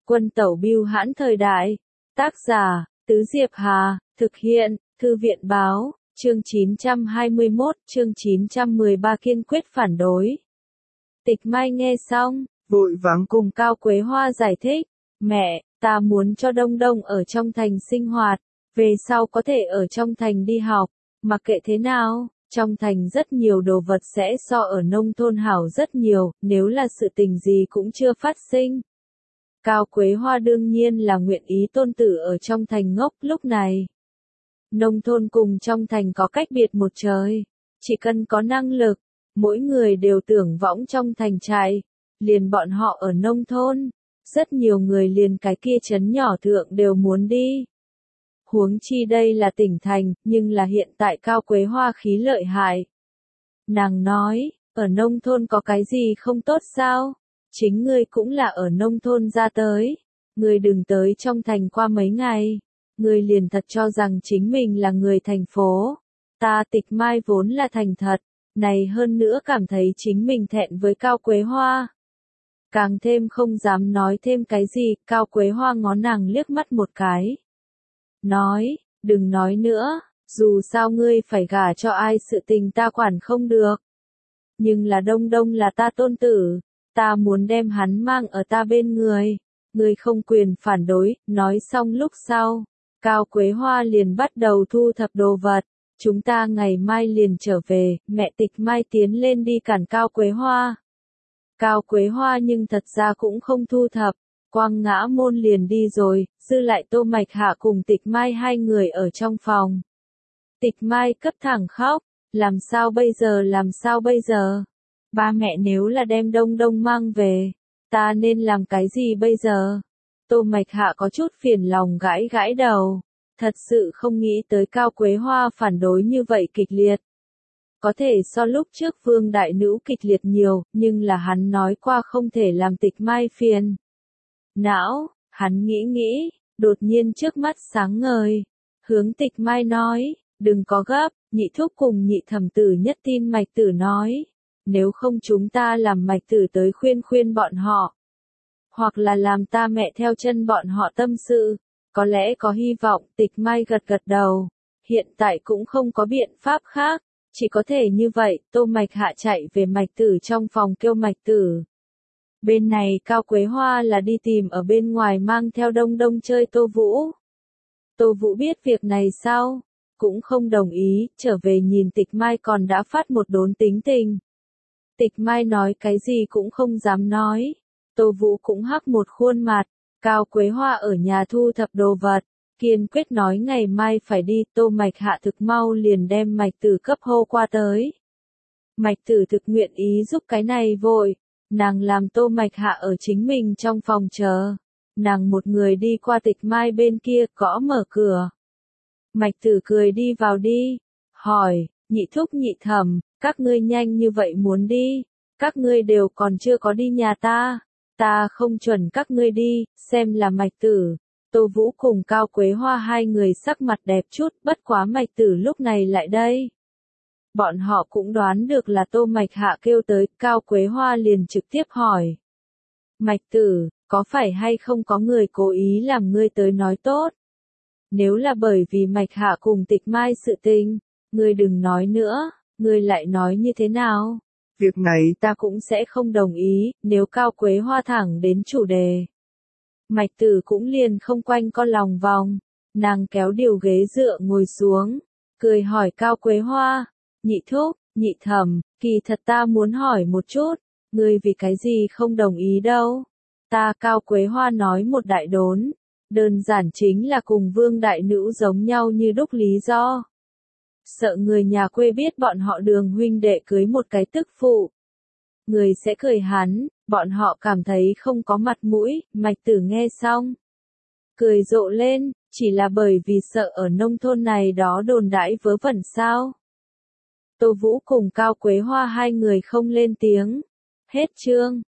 Quân tẩu bưu hãn thời đại. Tác giả, Tứ Diệp Hà, thực hiện, Thư viện báo, chương 921, chương 913 kiên quyết phản đối. Tịch Mai nghe xong, vội vàng cùng Cao Quế Hoa giải thích, mẹ, ta muốn cho Đông Đông ở trong thành sinh hoạt, về sau có thể ở trong thành đi học, mặc kệ thế nào, trong thành rất nhiều đồ vật sẽ so ở nông thôn hảo rất nhiều, nếu là sự tình gì cũng chưa phát sinh. Cao Quế Hoa đương nhiên là nguyện ý tôn tử ở trong thành ngốc lúc này. Nông thôn cùng trong thành có cách biệt một trời, chỉ cần có năng lực, mỗi người đều tưởng võng trong thành trại, liền bọn họ ở nông thôn, rất nhiều người liền cái kia trấn nhỏ thượng đều muốn đi. Huống chi đây là tỉnh thành, nhưng là hiện tại Cao Quế Hoa khí lợi hại. Nàng nói, ở nông thôn có cái gì không tốt sao? Chính ngươi cũng là ở nông thôn ra tới, ngươi đừng tới trong thành qua mấy ngày, ngươi liền thật cho rằng chính mình là người thành phố. Ta Tịch Mai vốn là thành thật, này hơn nữa cảm thấy chính mình thẹn với Cao Quế Hoa. Càng thêm không dám nói thêm cái gì, Cao Quế Hoa ngó nàng liếc mắt một cái. Nói, đừng nói nữa, dù sao ngươi phải gả cho ai sự tình ta quản không được. Nhưng là Đông Đông là ta tôn tử, ta muốn đem hắn mang ở ta bên người, ngươi không quyền phản đối. Nói xong lúc sau, Cao Quế Hoa liền bắt đầu thu thập đồ vật, chúng ta ngày mai liền trở về. Mẹ Tịch Mai tiến lên đi cản Cao Quế Hoa. Cao Quế Hoa nhưng thật ra cũng không thu thập, quang ngã môn liền đi rồi, dư lại Tô Mạch Hạ cùng Tịch Mai hai người ở trong phòng. Tịch Mai cấp thẳng khóc, làm sao bây giờ? Ba mẹ nếu là đem Đông Đông mang về, ta nên làm cái gì bây giờ? Tô Mạch Hạ có chút phiền lòng gãi gãi đầu, thật sự không nghĩ tới Cao Quế Hoa phản đối như vậy kịch liệt. Có thể so lúc trước Vương Đại Nữ kịch liệt nhiều, nhưng là hắn nói qua không thể làm Tịch Mai phiền não, hắn nghĩ, đột nhiên trước mắt sáng ngời, hướng Tịch Mai nói, đừng có gấp, nhị thúc cùng nhị thẩm tử nhất tin Mạch Tử nói, nếu không chúng ta làm Mạch Tử tới khuyên bọn họ, hoặc là làm ta mẹ theo chân bọn họ tâm sự, có lẽ có hy vọng. Tịch Mai gật đầu, hiện tại cũng không có biện pháp khác, chỉ có thể như vậy. Tô Mạch Hạ chạy về Mạch Tử trong phòng kêu Mạch Tử. Bên này Cao Quế Hoa là đi tìm ở bên ngoài mang theo Đông Đông chơi Tô Vũ. Tô Vũ biết việc này sau, cũng không đồng ý, trở về nhìn Tịch Mai còn đã phát một đốn tính tình. Tịch Mai nói cái gì cũng không dám nói, Tô Vũ cũng hắc một khuôn mặt. Cao Quế Hoa ở nhà thu thập đồ vật, kiên quyết nói ngày mai phải đi. Tô Mạch Hạ thực mau liền đem Mạch Tử cấp hô qua tới. Mạch Tử thực nguyện ý giúp cái này vội, nàng làm Tô Mạch Hạ ở chính mình trong phòng chờ, nàng một người đi qua Tịch Mai bên kia gõ mở cửa. Mạch Tử cười đi vào đi, hỏi, nhị thúc nhị thẩm, các ngươi nhanh như vậy muốn đi, các ngươi đều còn chưa có đi nhà ta không chuẩn các ngươi đi. Xem là Mạch Tử, Tô Vũ cùng Cao Quế Hoa hai người sắc mặt đẹp chút, bất quá Mạch Tử lúc này lại đây. Bọn họ cũng đoán được là Tô Mạch Hạ kêu tới, Cao Quế Hoa liền trực tiếp hỏi. Mạch Tử, có phải hay không có người cố ý làm ngươi tới nói tốt? Nếu là bởi vì Mạch Hạ cùng Tịch Mai sự tình, ngươi đừng nói nữa, ngươi lại nói như thế nào? Việc này ta cũng sẽ không đồng ý. Nếu Cao Quế Hoa thẳng đến chủ đề, Mạch Tử cũng liền không quanh co lòng vòng, nàng kéo điều ghế dựa ngồi xuống, cười hỏi Cao Quế Hoa, nhị thúc, nhị thẩm, kỳ thật ta muốn hỏi một chút, ngươi vì cái gì không đồng ý đâu? Ta Cao Quế Hoa nói một đại đốn, đơn giản chính là cùng Vương Đại Nữ giống nhau như đúc lý do. Sợ người nhà quê biết bọn họ Đường huynh đệ cưới một cái tức phụ, người sẽ cười hắn, bọn họ cảm thấy không có mặt mũi. Mạch Tử nghe xong, cười rộ lên, chỉ là bởi vì sợ ở nông thôn này đó đồn đãi vớ vẩn sao? Tô Vũ cùng Cao Quế Hoa hai người không lên tiếng. Hết chương.